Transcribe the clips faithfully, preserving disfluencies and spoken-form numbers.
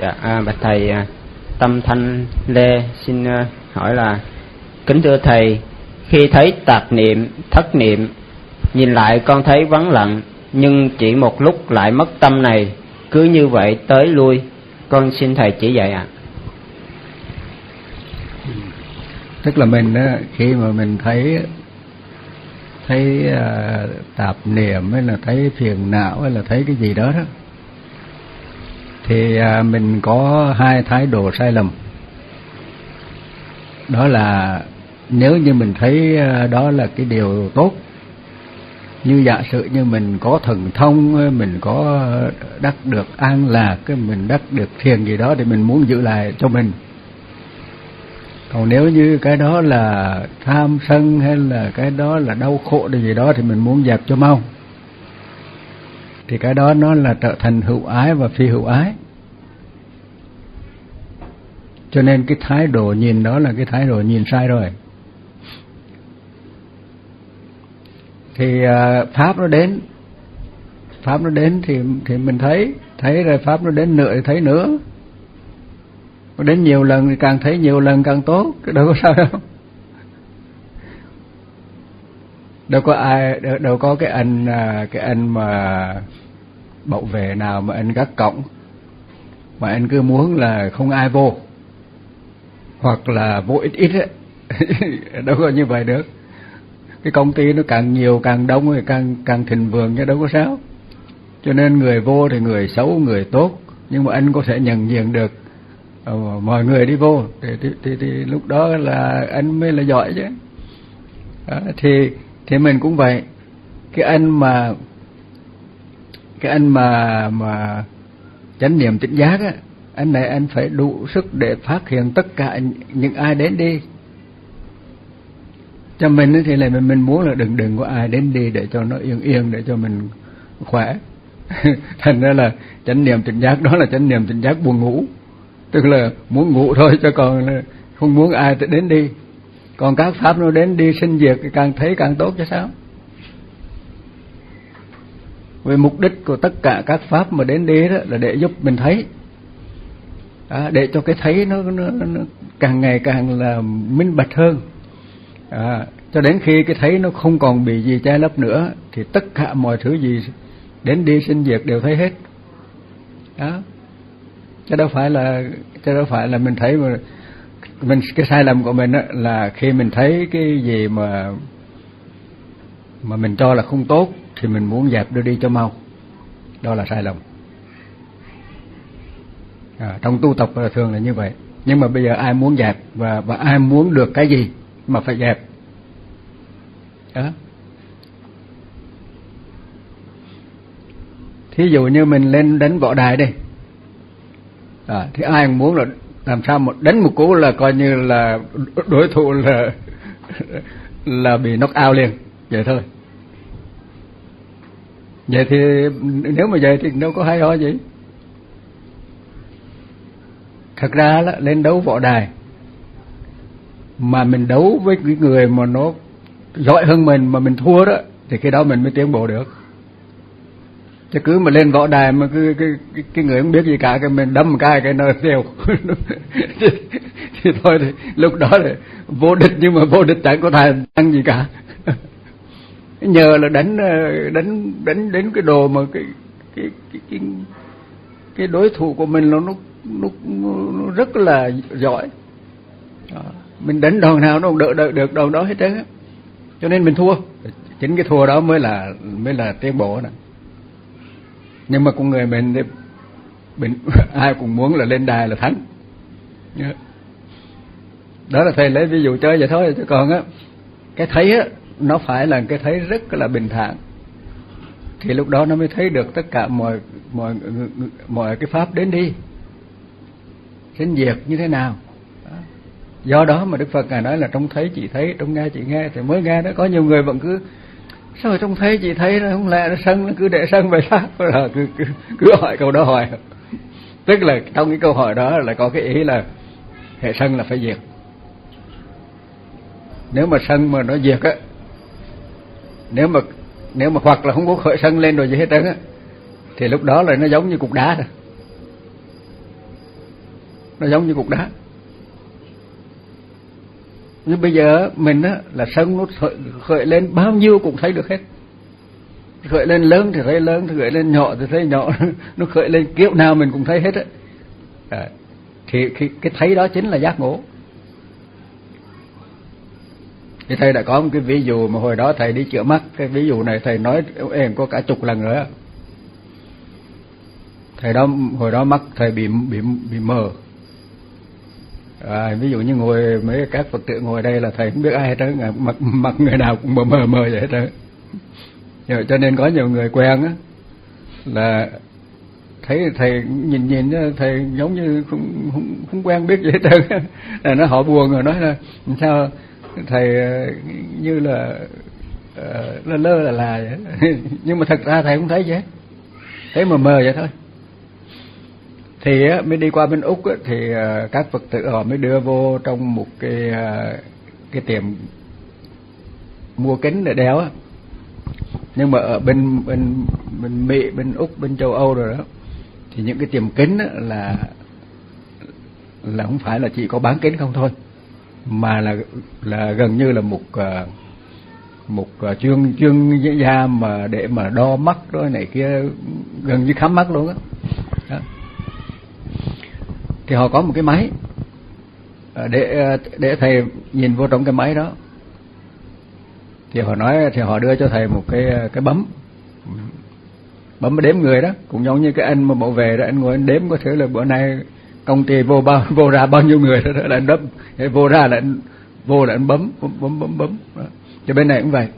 Dạ, à, bạch thầy, à, Tâm Thanh Lê xin à, hỏi là: kính thưa thầy, khi thấy tạp niệm, thất niệm, nhìn lại con thấy vắng lặng, nhưng chỉ một lúc lại mất tâm này, cứ như vậy tới lui, con xin thầy chỉ dạy ạ. À. Tức là mình á, khi mà mình thấy thấy uh, tạp niệm hay là thấy phiền não hay là thấy cái gì đó đó, thì uh, mình có hai thái độ sai lầm. Đó là nếu như mình thấy uh, đó là cái điều tốt, như giả sử như mình có thần thông, mình có đắc được an lạc, mình đắc được thiền gì đó thì mình muốn giữ lại cho mình. Còn nếu như cái đó là tham sân hay là cái đó là đau khổ điều gì đó thì mình muốn dẹp cho mau, thì cái đó nó là trở thành hữu ái và phi hữu ái. Cho nên cái thái độ nhìn đó là cái thái độ nhìn sai rồi. Thì uh, pháp nó đến, pháp nó đến thì thì mình thấy, thấy rồi pháp nó đến nữa thì thấy nữa. Nó đến nhiều lần thì càng thấy nhiều lần càng tốt, đâu có sao đâu. Đâu có ai, đâu, đâu có cái anh cái anh mà bảo vệ nào mà anh gác cổng mà anh cứ muốn là không ai vô, hoặc là vô ít ít ấy. Đâu có như vậy được. Cái công ty nó càng nhiều càng đông thì càng càng thịnh vượng chứ đâu có sao. Cho nên người vô thì người xấu người tốt, nhưng mà anh có thể nhận diện được ờ, mọi người đi vô thì, thì, thì, thì lúc đó là anh mới là giỏi chứ. Đó, thì thì mình cũng vậy. Cái anh mà cái anh mà mà chánh niệm tỉnh giác á, anh này anh phải đủ sức để phát hiện tất cả những ai đến đi. Cho mình thì là mình, mình muốn là đừng đừng có ai đến đi để cho nó yên yên, để cho mình khỏe. Thành ra là chánh niệm tỉnh giác đó là chánh niệm tỉnh giác buồn ngủ, tức là muốn ngủ thôi, cho còn là không muốn ai đến đi. Còn các pháp nó đến đi sinh diệt thì càng thấy càng tốt chứ sao. Vì mục đích của tất cả các pháp mà đến đi đó là để giúp mình thấy, à, để cho cái thấy nó, nó, nó càng ngày càng là minh bạch hơn. À, cho đến khi cái thấy nó không còn bị gì che lấp nữa thì tất cả mọi thứ gì đến đi sinh diệt đều thấy hết. Đó. Chứ đâu phải là chứ đâu phải là mình thấy mà mình, cái sai lầm của mình á, là khi mình thấy cái gì mà mà mình cho là không tốt thì mình muốn dẹp đưa đi cho mau. Đó là sai lầm. À, trong tu tập là thường là như vậy. Nhưng mà bây giờ ai muốn dẹp và và ai muốn được cái gì mà phải dẹp. Đó. Thí dụ như mình lên đánh võ đài đi, à, thì ai cũng muốn là làm sao một đánh một cú là coi như là đối thủ là là bị knock out liền, vậy thôi. Vậy thì nếu mà vậy thì đâu có hay ho gì. Thật ra là lên đấu võ đài mà mình đấu với cái người mà nó giỏi hơn mình mà mình thua đó, thì cái đó mình mới tiến bộ được. Chứ cứ mà lên võ đài mà cứ cái cái, cái người không biết gì cả, cái mình đâm một cái cái nó tiêu thì, thì thôi thì lúc đó là vô địch, nhưng mà vô địch chẳng có tài năng gì cả. Nhờ là đánh đánh đánh đến cái đồ mà cái cái cái cái, cái đối thủ của mình nó nó nó, nó rất là giỏi. Đó. Mình đánh đòn nào nó không đỡ, đỡ được đòn đó hết trơn á. Cho nên mình thua. Chính cái thua đó mới là mới là tiến bộ nè. Nhưng mà con người mình, mình ai cũng muốn là lên đài là thắng. Đó là thầy lấy ví dụ chơi vậy thôi, chứ còn á cái thấy á nó phải là cái thấy rất là bình thản, thì lúc đó nó mới thấy được tất cả mọi mọi mọi cái pháp đến đi sinh diệt như thế nào. Đó. Do đó mà Đức Phật ngài nói là trong thấy chỉ thấy, trong nghe chỉ nghe, thì mới nghe đó. Có nhiều người vẫn cứ sao trong thấy chỉ thấy nó không lẽ nó sân, nó cứ để sân vậy sao? Rồi cứ, cứ cứ hỏi câu đó hỏi. Tức là trong cái câu hỏi đó là có cái ý là hệ sân là phải diệt. Nếu mà sân mà nó diệt á, nếu mà nếu mà hoặc là không có khởi sân lên rồi gì hết trơn á, thì lúc đó là nó giống như cục đá thôi. nó giống như cục đá. Nhưng bây giờ mình á là sân nó khởi, khởi lên bao nhiêu cũng thấy được hết. Khởi lên lớn thì thấy lớn, khởi lên nhỏ thì thấy nhỏ, nó khởi lên kiểu nào mình cũng thấy hết á. À, thì cái, cái thấy đó chính là giác ngộ. Thì thầy đã có một cái ví dụ mà hồi đó thầy đi chữa mắt, cái ví dụ này thầy nói em có cả chục lần rồi á. Thầy đó hồi đó mắt thầy bị bị bị mờ. À, ví dụ như ngồi mấy các Phật tử ngồi đây là thầy không biết ai hết trơn, mặt mặt người nào cũng mờ mờ mờ vậy hết trơn. Cho nên có nhiều người quen á là thấy thầy nhìn nhìn thầy giống như không không, không quen biết gì hết trơn. Là nó họ buồn rồi nói là sao thầy như là uh, lơ lơ là là vậy. Nhưng mà thật ra thầy không thấy gì hết, thấy mờ mờ vậy thôi. Thì á, mới đi qua bên Úc á, thì uh, các Phật tử họ mới đưa vô trong một cái uh, cái tiệm mua kính để đeo á. Nhưng mà ở bên bên bên Mỹ, bên Úc, bên châu Âu rồi đó, thì những cái tiệm kính á, là là không phải là chỉ có bán kính không thôi, mà là là gần như là một uh, một uh, chuyên chuyên gia mà để mà đo mắt đó này kia, gần như khám mắt luôn á. Đó. Thì họ có một cái máy để để thầy nhìn vô trong cái máy đó. Thì họ nói thì họ đưa cho thầy một cái cái bấm bấm đếm người đó, cũng giống như cái anh mà bảo vệ đó, anh ngồi anh đếm có thể là bữa nay công ty vô bao vô ra bao nhiêu người đó, là anh đấm, vô ra là anh vô là anh bấm bấm bấm bấm bấm. Thì bên này cũng vậy.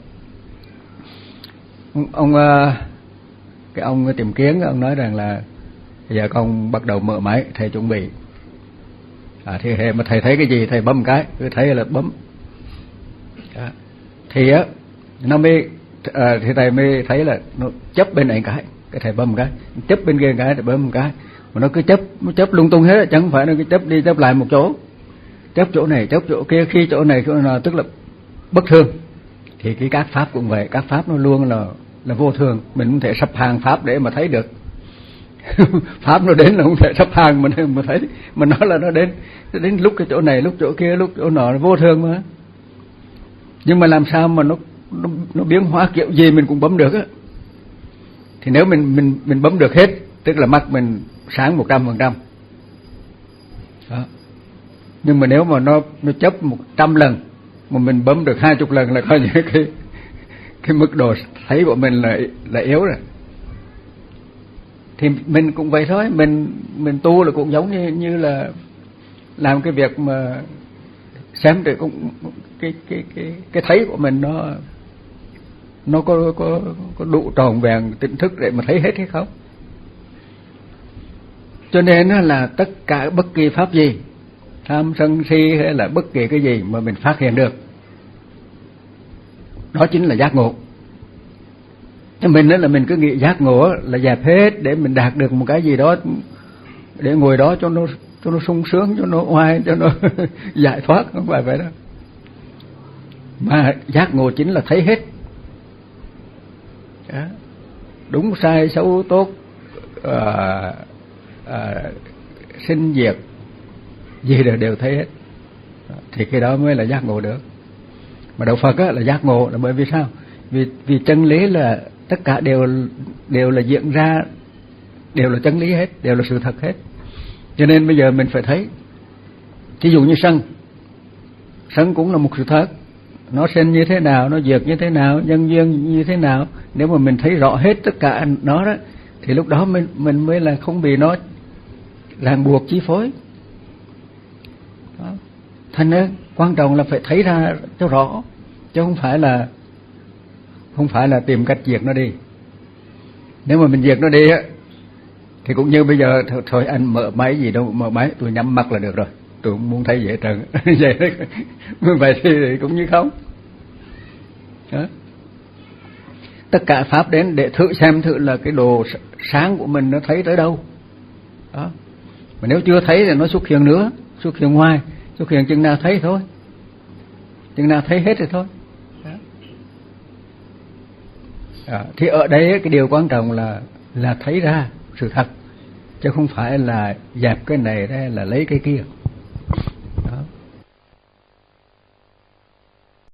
Ông cái ông tìm kiến ông nói rằng là bây giờ con bắt đầu mở máy, thầy chuẩn bị. À, thì thầy mà thầy thấy cái gì thầy bấm cái, cứ thấy là bấm. À, thì á nó mới à, thì thầy mới thấy là nó chấp bên này cái, cái thầy bấm cái, chấp bên kia cái, thầy bấm cái, mà nó cứ chấp, nó chấp lung tung hết, chẳng phải nó cứ chấp đi chấp lại một chỗ, chấp chỗ này, chấp chỗ kia, khi chỗ này chỗ nào, tức là bất thường. Thì cái các pháp cũng vậy, các pháp nó luôn là là vô thường, mình không thể sắp hàng pháp để mà thấy được. Pháp nó đến là không thể sắp hàng mà mà thấy, mà nói là nó đến nó đến lúc cái chỗ này, lúc chỗ kia, lúc chỗ nọ, nó vô thường mà. Nhưng mà làm sao mà nó nó, nó biến hóa kiểu gì mình cũng bấm được á. Thì nếu mình mình mình bấm được hết, tức là mắt mình sáng một trăm phần trăm. Nhưng mà nếu mà nó nó chấp một trăm lần mà mình bấm được hai chục lần là coi như cái cái mức độ thấy của mình là là yếu rồi. Thì mình cũng vậy thôi, mình mình tu là cũng giống như như là làm cái việc mà xem để cũng cái cái cái cái thấy của mình nó nó có có có đủ tròn vẹn tỉnh thức để mà thấy hết hay không. Cho nên là tất cả bất kỳ pháp gì, tham sân si hay là bất kỳ cái gì mà mình phát hiện được, đó chính là giác ngộ. Cho mình đó là mình cứ nghĩ giác ngộ là dẹp hết để mình đạt được một cái gì đó, để ngồi đó cho nó cho nó sung sướng, cho nó oai, cho nó giải thoát, không phải vậy đó. Mà giác ngộ chính là thấy hết. Đó. Đúng sai xấu tốt, à, à, sinh diệt gì đều đều thấy hết. Thì cái đó mới là giác ngộ được. Mà đạo Phật á, là giác ngộ là bởi vì sao? Vì vì chân lý là tất cả đều đều là diễn ra, đều là chân lý hết, đều là sự thật hết. Cho nên bây giờ mình phải thấy. Ví dụ như sân, sân cũng là một sự thật. Nó sinh như thế nào, nó diệt như thế nào, nhân duyên như thế nào. Nếu mà mình thấy rõ hết tất cả nó đó, thì lúc đó mình mình mới là không bị nó ràng buộc chi phối. Đó. Thành ra quan trọng là phải thấy ra cho rõ, chứ không phải là không phải là tìm cách diệt nó đi. Nếu mà mình diệt nó đi á, thì cũng như bây giờ thôi, thôi anh mở máy gì đâu, mở máy tôi nhắm mắt là được rồi, tôi không muốn thấy vậy trơn. Vậy vậy thì cũng như không. Đó. Tất cả pháp đến để thử xem thử là cái đồ sáng của mình nó thấy tới đâu. Đó. Mà nếu chưa thấy thì nó xuất hiện nữa, xuất hiện ngoài, xuất hiện chừng nào thấy thôi, chừng nào thấy hết rồi thôi. À, thì ở đây cái điều quan trọng là là thấy ra sự thật. chứ không phải là dẹp cái này ra là lấy cái kia.